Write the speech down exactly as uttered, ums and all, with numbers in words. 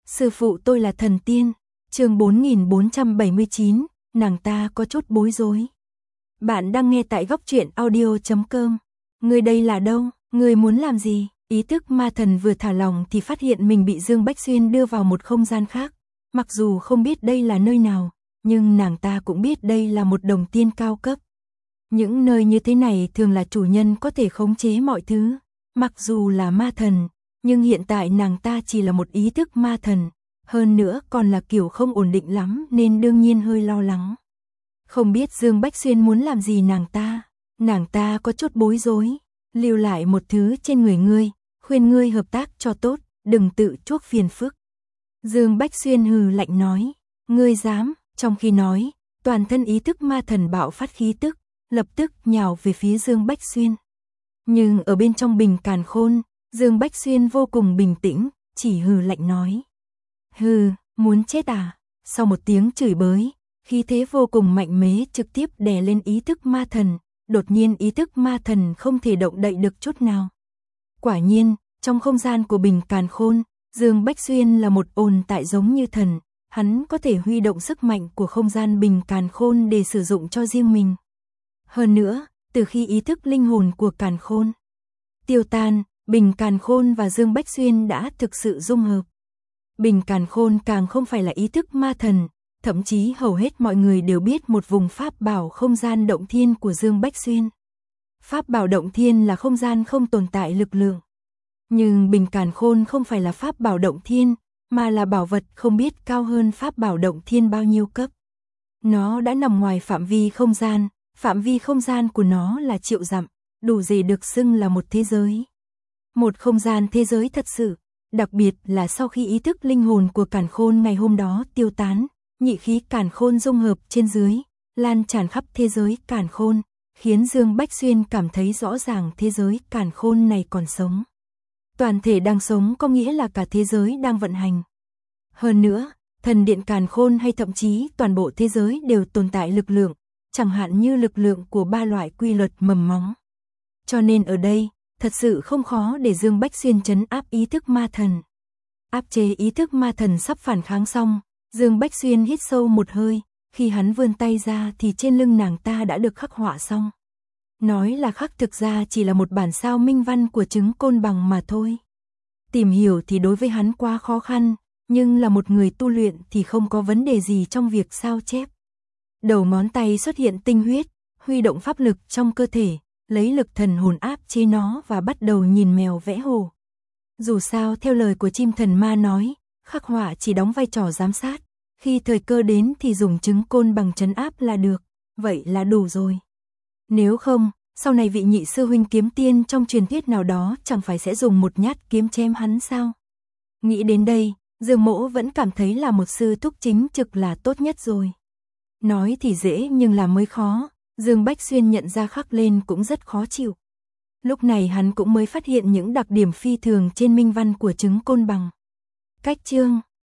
Sư phụ tôi là thần tiên. Chương bốn nghìn bốn trăm bảy mươi chín, nàng ta có chút bối rối. Bạn đang nghe tại góc truyện audio chấm com. Người đây là đâu? Người muốn làm gì? Ý thức ma thần vừa thả lòng thì phát hiện mình bị Dương Bách Xuyên đưa vào một không gian khác. Mặc dù không biết đây là nơi nào, nhưng nàng ta cũng biết đây là một đồng tiên cao cấp. Những nơi như thế này thường là chủ nhân có thể khống chế mọi thứ. Mặc dù là ma thần, nhưng hiện tại nàng ta chỉ là một ý thức ma thần. Hơn nữa còn là kiểu không ổn định lắm nên đương nhiên hơi lo lắng. Không biết Dương Bách Xuyên muốn làm gì nàng ta. Nàng ta có chút bối rối. Lưu lại một thứ trên người ngươi, khuyên ngươi hợp tác cho tốt, đừng tự chuốc phiền phức. Dương Bách Xuyên hừ lạnh nói. Ngươi dám? Trong khi nói, toàn thân ý thức ma thần bạo phát khí tức, lập tức nhào về phía Dương Bách Xuyên. Nhưng ở bên trong bình càn khôn, Dương Bách Xuyên vô cùng bình tĩnh, chỉ hừ lạnh nói. Hừ, muốn chết à? Sau một tiếng chửi bới, khí thế vô cùng mạnh mẽ trực tiếp đè lên ý thức ma thần, đột nhiên ý thức ma thần không thể động đậy được chút nào. Quả nhiên, trong không gian của bình càn khôn, Dương Bách Xuyên là một tồn tại giống như thần, hắn có thể huy động sức mạnh của không gian bình càn khôn để sử dụng cho riêng mình. Hơn nữa, từ khi ý thức linh hồn của càn khôn tiêu tan, bình càn khôn và Dương Bách Xuyên đã thực sự dung hợp. Bình càn khôn càng không phải là ý thức ma thần, thậm chí hầu hết mọi người đều biết một vùng pháp bảo không gian động thiên của Dương Bách Xuyên. Pháp bảo động thiên là không gian không tồn tại lực lượng. Nhưng bình càn khôn không phải là pháp bảo động thiên, mà là bảo vật không biết cao hơn pháp bảo động thiên bao nhiêu cấp. Nó đã nằm ngoài phạm vi không gian, phạm vi không gian của nó là triệu dặm, đủ gì được xưng là một thế giới. Một không gian thế giới thật sự, đặc biệt là sau khi ý thức linh hồn của càn khôn ngày hôm đó tiêu tán, nhị khí càn khôn dung hợp trên dưới, lan tràn khắp thế giới càn khôn, khiến Dương Bách Xuyên cảm thấy rõ ràng thế giới càn khôn này còn sống. Toàn thể đang sống có nghĩa là cả thế giới đang vận hành. Hơn nữa, thần điện càn khôn hay thậm chí toàn bộ thế giới đều tồn tại lực lượng, chẳng hạn như lực lượng của ba loại quy luật mầm móng. Cho nên ở đây, thật sự không khó để Dương Bách Xuyên trấn áp ý thức ma thần. Áp chế ý thức ma thần sắp phản kháng xong, Dương Bách Xuyên hít sâu một hơi, khi hắn vươn tay ra thì trên lưng nàng ta đã được khắc họa xong. Nói là khắc thực ra chỉ là một bản sao minh văn của trứng côn bằng mà thôi. Tìm hiểu thì đối với hắn quá khó khăn, nhưng là một người tu luyện thì không có vấn đề gì trong việc sao chép. Đầu ngón tay xuất hiện tinh huyết, huy động pháp lực trong cơ thể, lấy lực thần hồn áp chế nó và bắt đầu nhìn mèo vẽ hồ. Dù sao theo lời của chim thần ma nói, khắc họa chỉ đóng vai trò giám sát, khi thời cơ đến thì dùng trứng côn bằng trấn áp là được, vậy là đủ rồi. Nếu không, sau này vị nhị sư huynh kiếm tiên trong truyền thuyết nào đó chẳng phải sẽ dùng một nhát kiếm chém hắn sao? Nghĩ đến đây, Dương Mỗ vẫn cảm thấy là một sư thúc chính trực là tốt nhất rồi. Nói thì dễ nhưng làm mới khó, Dương Bách Xuyên nhận ra khắc lên cũng rất khó chịu. Lúc này hắn cũng mới phát hiện những đặc điểm phi thường trên minh văn của trứng côn bằng. Cách chương